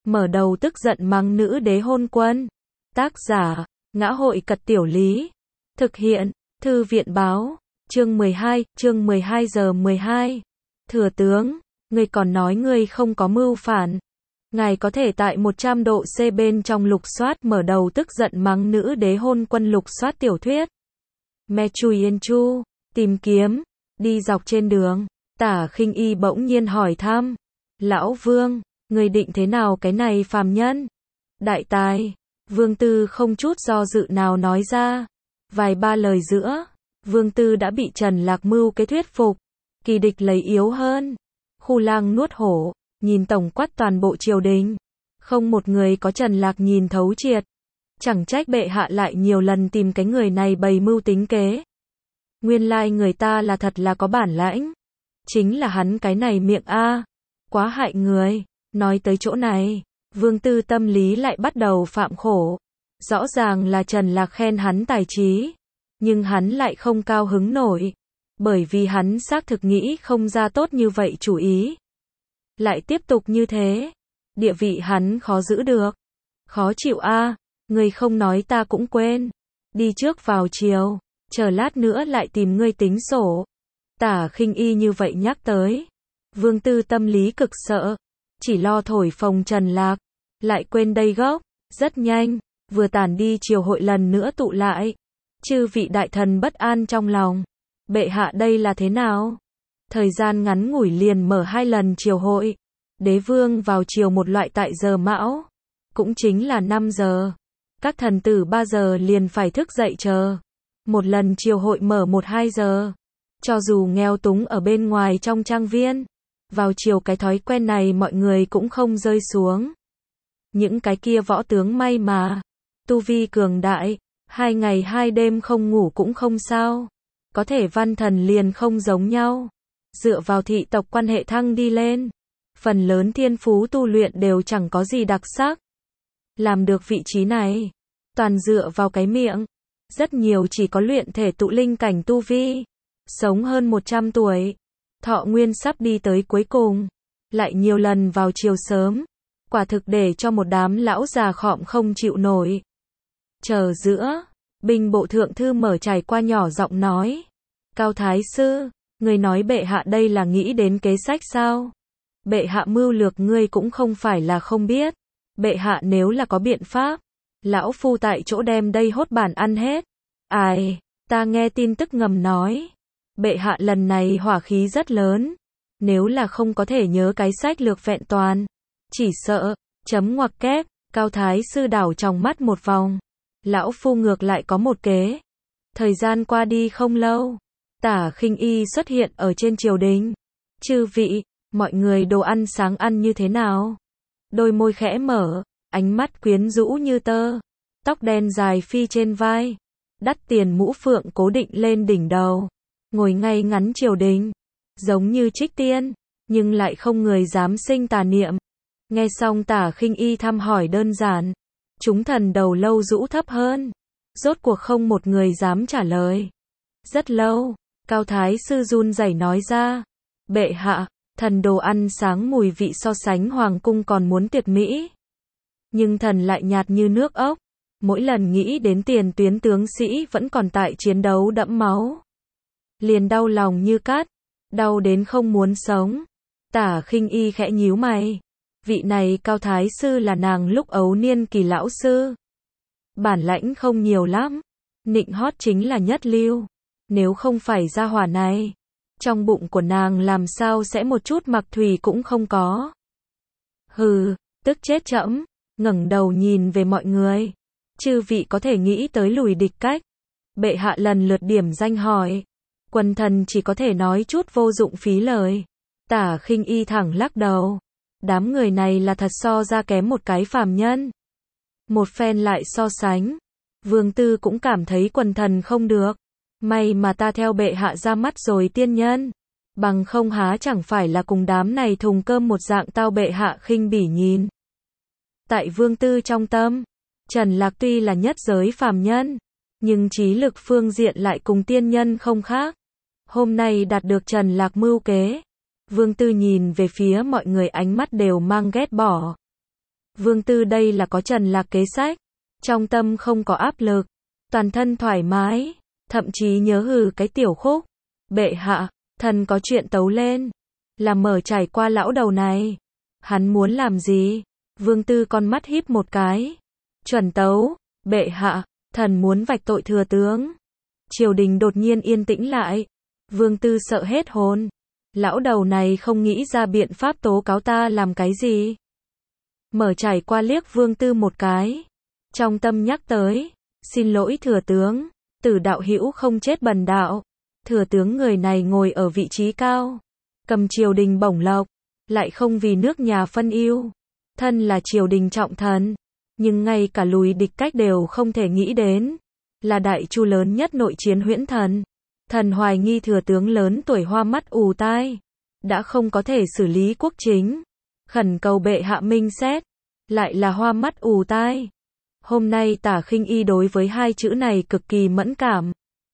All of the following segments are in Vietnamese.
mở đầu tức giận mắng nữ đế hôn quân. Tác giả, Ngã hội Cật Tiểu Lý. Thực hiện, Thư viện Báo. Chương 12 giờ 12. Thừa tướng, ngươi còn nói ngươi không có mưu phản. Ngài có thể tại 100 độ C bên trong lục soát mở đầu tức giận mắng nữ đế hôn quân lục soát tiểu thuyết. Me Chui Yên Chu, tìm kiếm, đi dọc trên đường, Tả Khinh Y bỗng nhiên hỏi thăm. Lão Vương, người định thế nào cái này phàm nhân? Đại tài, Vương Tư không chút do dự nào nói ra. Vài ba lời giữa, Vương Tư đã bị Trần Lạc Mưu kế thuyết phục. Kỳ địch lấy yếu hơn. Khu lang nuốt hổ, nhìn tổng quát toàn bộ triều đình. Không một người có Trần Lạc nhìn thấu triệt. Chẳng trách bệ hạ lại nhiều lần tìm cái người này bày mưu tính kế. Nguyên lai người ta là thật là có bản lãnh. Chính là hắn cái này miệng a, quá hại người. Nói tới chỗ này, Vương Tư tâm lý lại bắt đầu phạm khổ. Rõ ràng là Trần Lạc khen hắn tài trí, nhưng hắn lại không cao hứng nổi, bởi vì hắn xác thực nghĩ không ra tốt như vậy chủ ý. Lại tiếp tục như thế, địa vị hắn khó giữ được. Khó chịu a, người không nói ta cũng quên. Đi trước vào chiều, chờ lát nữa lại tìm ngươi tính sổ. Tả Khinh Y như vậy nhắc tới. Vương Tư tâm lý cực sợ, chỉ lo thổi phồng Trần Lạc, lại quên đây gốc. Rất nhanh, vừa tản đi triều hội lần nữa tụ lại. Chư vị đại thần bất an trong lòng. Bệ hạ đây là thế nào? Thời gian ngắn ngủi liền mở 2 lần triều hội. Đế vương vào triều một loại tại giờ mão, cũng chính là 5 giờ. Các thần tử 3 giờ liền phải thức dậy chờ. Một lần triều hội mở 1-2 giờ. Cho dù nghèo túng ở bên ngoài trong trang viên, vào chiều cái thói quen này mọi người cũng không rơi xuống. Những cái kia võ tướng may mà tu vi cường đại, 2 ngày 2 đêm không ngủ cũng không sao. Có thể văn thần liền không giống nhau. Dựa vào thị tộc quan hệ thăng đi lên. Phần lớn thiên phú tu luyện đều chẳng có gì đặc sắc. Làm được vị trí này, toàn dựa vào cái miệng. Rất nhiều chỉ có luyện thể tụ linh cảnh tu vi. Sống hơn 100 tuổi. Thọ nguyên sắp đi tới cuối cùng. Lại nhiều lần vào chiều sớm. Quả thực để cho một đám lão già khọm không chịu nổi. Chờ giữa, binh bộ thượng thư mở trải qua nhỏ giọng nói. Cao Thái Sư, người nói bệ hạ đây là nghĩ đến kế sách sao? Bệ hạ mưu lược ngươi cũng không phải là không biết. Bệ hạ nếu là có biện pháp, lão phu tại chỗ đem đây hốt bản ăn hết. Ai, ta nghe tin tức ngầm nói. Bệ hạ lần này hỏa khí rất lớn. Nếu là không có thể nhớ cái sách lược vẹn toàn, chỉ sợ, chấm ngoặc kép, Cao Thái Sư đảo trong mắt một vòng. Lão phu ngược lại có một kế. Thời gian qua đi không lâu, Tả Khinh Y xuất hiện ở trên triều đình. Chư vị, mọi người đồ ăn sáng ăn như thế nào? Đôi môi khẽ mở, ánh mắt quyến rũ như tơ. Tóc đen dài phi trên vai. Đắt tiền mũ phượng cố định lên đỉnh đầu. Ngồi ngay ngắn triều đình. Giống như trích tiên, nhưng lại không người dám sinh tà niệm. Nghe xong Tả Khinh Y thăm hỏi đơn giản. Chúng thần đầu lâu rũ thấp hơn. Rốt cuộc không một người dám trả lời. Rất lâu, Cao Thái Sư run rẩy nói ra. Bệ hạ, thần đồ ăn sáng mùi vị so sánh hoàng cung còn muốn tuyệt mỹ. Nhưng thần lại nhạt như nước ốc. Mỗi lần nghĩ đến tiền tuyến tướng sĩ vẫn còn tại chiến đấu đẫm máu. Liền đau lòng như cát. Đau đến không muốn sống. Tả Khinh Y khẽ nhíu mày. Vị này Cao Thái Sư là nàng lúc ấu niên kỳ lão sư. Bản lãnh không nhiều lắm. Nịnh hót chính là nhất lưu. Nếu không phải gia hỏa này, trong bụng của nàng làm sao sẽ một chút mặc thủy cũng không có. Hừ, tức chết trẫm. Ngẩng đầu nhìn về mọi người. Chư vị có thể nghĩ tới lùi địch cách. Bệ hạ lần lượt điểm danh hỏi. Quần thần chỉ có thể nói chút vô dụng phí lời. Tả Khinh Y thẳng lắc đầu. Đám người này là thật so ra kém một cái phàm nhân. Một phen lại so sánh. Vương Tư cũng cảm thấy quần thần không được. May mà ta theo bệ hạ ra mắt rồi tiên nhân. Bằng không há chẳng phải là cùng đám này thùng cơm một dạng tao bệ hạ khinh bỉ nhìn. Tại Vương Tư trong tâm, Trần Lạc tuy là nhất giới phàm nhân, nhưng trí lực phương diện lại cùng tiên nhân không khác. Hôm nay đạt được Trần Lạc mưu kế. Vương Tư nhìn về phía mọi người ánh mắt đều mang ghét bỏ. Vương Tư đây là có Trần Lạc kế sách, trong tâm không có áp lực, toàn thân thoải mái, thậm chí nhớ hừ cái tiểu khúc. Bệ hạ, thần có chuyện tấu lên, là mở trải qua lão đầu này. Hắn muốn làm gì? Vương Tư con mắt híp một cái. Chuẩn tấu, bệ hạ, thần muốn vạch tội thừa tướng. Triều đình đột nhiên yên tĩnh lại. Vương Tư sợ hết hồn. Lão đầu này không nghĩ ra biện pháp tố cáo ta làm cái gì. Mở trải qua liếc Vương Tư một cái. Trong tâm nhắc tới, xin lỗi thừa tướng, Tử đạo hữu không chết bần đạo. Thừa tướng người này ngồi ở vị trí cao, cầm triều đình bổng lộc, lại không vì nước nhà phân ưu. Thân là triều đình trọng thần, nhưng ngay cả lùi địch cách đều không thể nghĩ đến. Là đại chu lớn nhất nội chiến huyễn thần. Thần hoài nghi thừa tướng lớn tuổi hoa mắt ù tai, đã không có thể xử lý quốc chính. Khẩn cầu bệ hạ minh xét, lại là hoa mắt ù tai. Hôm nay Tả Khinh Y đối với hai chữ này cực kỳ mẫn cảm.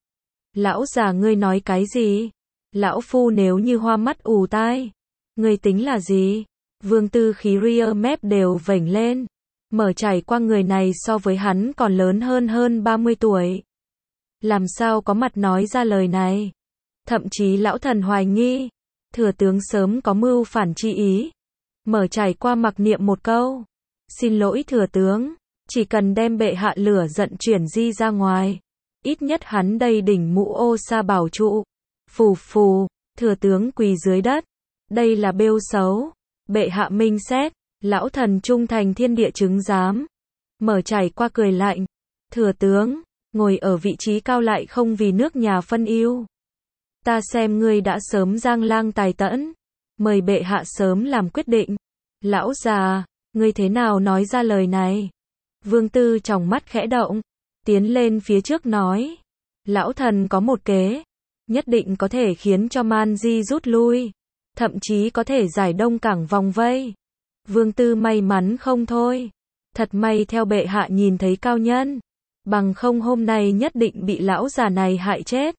Lão già ngươi nói cái gì? Lão phu nếu như hoa mắt ù tai, ngươi tính là gì? Vương Tư khí ria mép đều vểnh lên. Mở trải qua người này so với hắn còn lớn hơn 30 tuổi. Làm sao có mặt nói ra lời này? Thậm chí lão thần hoài nghi, thừa tướng sớm có mưu phản chi ý. Mở trải qua mặc niệm một câu. Xin lỗi thừa tướng, chỉ cần đem bệ hạ lửa giận chuyển di ra ngoài. Ít nhất hắn đây đỉnh mũ ô sa bảo trụ. Phù phù, thừa tướng quỳ dưới đất. Đây là bêu xấu. Bệ hạ minh xét, lão thần trung thành thiên địa chứng giám. Mở trải qua cười lạnh. Thừa tướng, ngồi ở vị trí cao lại không vì nước nhà phân ưu. Ta xem ngươi đã sớm giang lang tài tẫn. Mời bệ hạ sớm làm quyết định. Lão già, ngươi thế nào nói ra lời này? Vương Tư trong mắt khẽ động, tiến lên phía trước nói. Lão thần có một kế, nhất định có thể khiến cho Man Di rút lui, thậm chí có thể giải Đông Cảng vòng vây. Vương Tư may mắn không thôi. Thật may theo bệ hạ nhìn thấy cao nhân, bằng không hôm nay nhất định bị lão già này hại chết.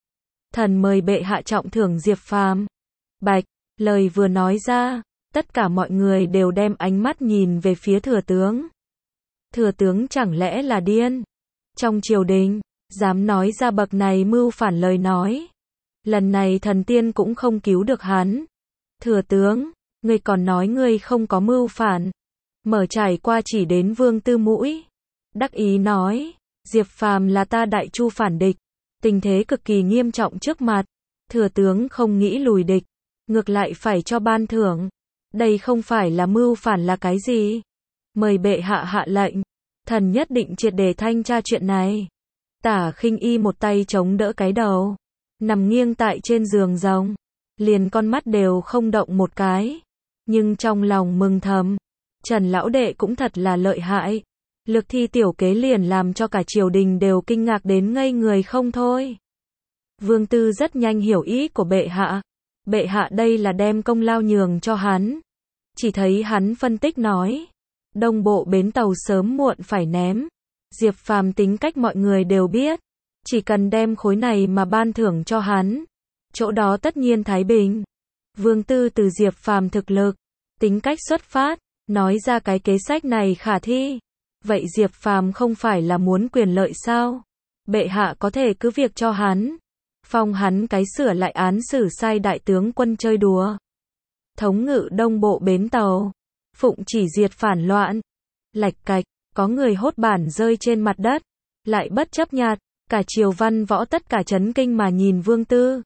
Thần mời bệ hạ trọng thưởng Diệp Phàm. Bạch, lời vừa nói ra, tất cả mọi người đều đem ánh mắt nhìn về phía thừa tướng. Thừa tướng chẳng lẽ là điên? Trong triều đình, dám nói ra bậc này mưu phản lời nói. Lần này thần tiên cũng không cứu được hắn. Thừa tướng, ngươi còn nói ngươi không có mưu phản. Mở trải qua chỉ đến Vương Tư mũi. Đắc ý nói, Diệp Phàm là ta đại chu phản địch. Tình thế cực kỳ nghiêm trọng trước mặt. Thừa tướng không nghĩ lùi địch, ngược lại phải cho ban thưởng. Đây không phải là mưu phản là cái gì? Mời bệ hạ hạ lệnh, thần nhất định triệt để thanh tra chuyện này. Tả Khinh Y một tay chống đỡ cái đầu, nằm nghiêng tại trên giường rồng, liền con mắt đều không động một cái, nhưng trong lòng mừng thầm, Trần lão đệ cũng thật là lợi hại. Lực thi tiểu kế liền làm cho cả triều đình đều kinh ngạc đến ngây người không thôi. Vương Tư rất nhanh hiểu ý của bệ hạ. Bệ hạ đây là đem công lao nhường cho hắn. Chỉ thấy hắn phân tích nói, Đông bộ bến tàu sớm muộn phải ném. Diệp Phàm tính cách mọi người đều biết, chỉ cần đem khối này mà ban thưởng cho hắn, chỗ đó tất nhiên thái bình. Vương Tư từ Diệp Phàm thực lực, tính cách xuất phát, nói ra cái kế sách này khả thi. Vậy Diệp Phàm không phải là muốn quyền lợi sao? Bệ hạ có thể cứ việc cho hắn, phong hắn cái sửa lại án xử sai đại tướng quân chơi đùa. Thống ngự Đông bộ bến tàu, phụng chỉ diệt phản loạn. Lạch cạch, có người hốt bản rơi trên mặt đất, lại bất chấp nhặt, cả triều văn võ tất cả chấn kinh mà nhìn Vương Tư.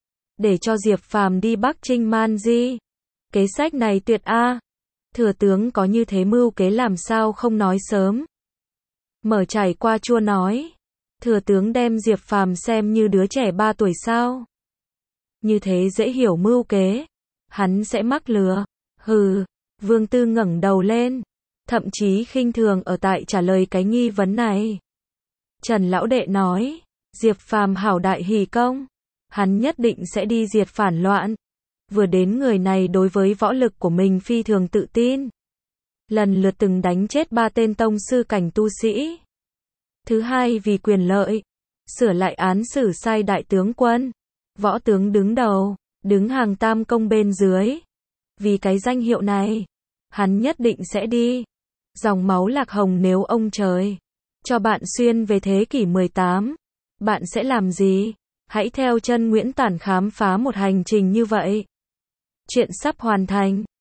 Để cho Diệp Phàm đi Bắc Trinh Man Di. Kế sách này tuyệt a. Thừa tướng có như thế mưu kế làm sao không nói sớm. Mở trải qua chua nói, thừa tướng đem Diệp Phàm xem như đứa trẻ 3 tuổi sao? Như thế dễ hiểu mưu kế, hắn sẽ mắc lừa. Hừ. Vương Tư ngẩng đầu lên, thậm chí khinh thường ở tại trả lời cái nghi vấn này. Trần lão đệ nói, Diệp Phàm hảo đại hỷ công, hắn nhất định sẽ đi diệt phản loạn. Vừa đến người này đối với võ lực của mình phi thường tự tin. Lần lượt từng đánh chết 3 tên tông sư cảnh tu sĩ. Thứ hai vì quyền lợi, sửa lại án xử sai đại tướng quân. Võ tướng đứng đầu, đứng hàng tam công bên dưới. Vì cái danh hiệu này, hắn nhất định sẽ đi. Dòng máu lạc hồng nếu ông trời cho bạn xuyên về thế kỷ 18, bạn sẽ làm gì? Hãy theo chân Nguyễn Tản khám phá một hành trình như vậy. Chuyện sắp hoàn thành.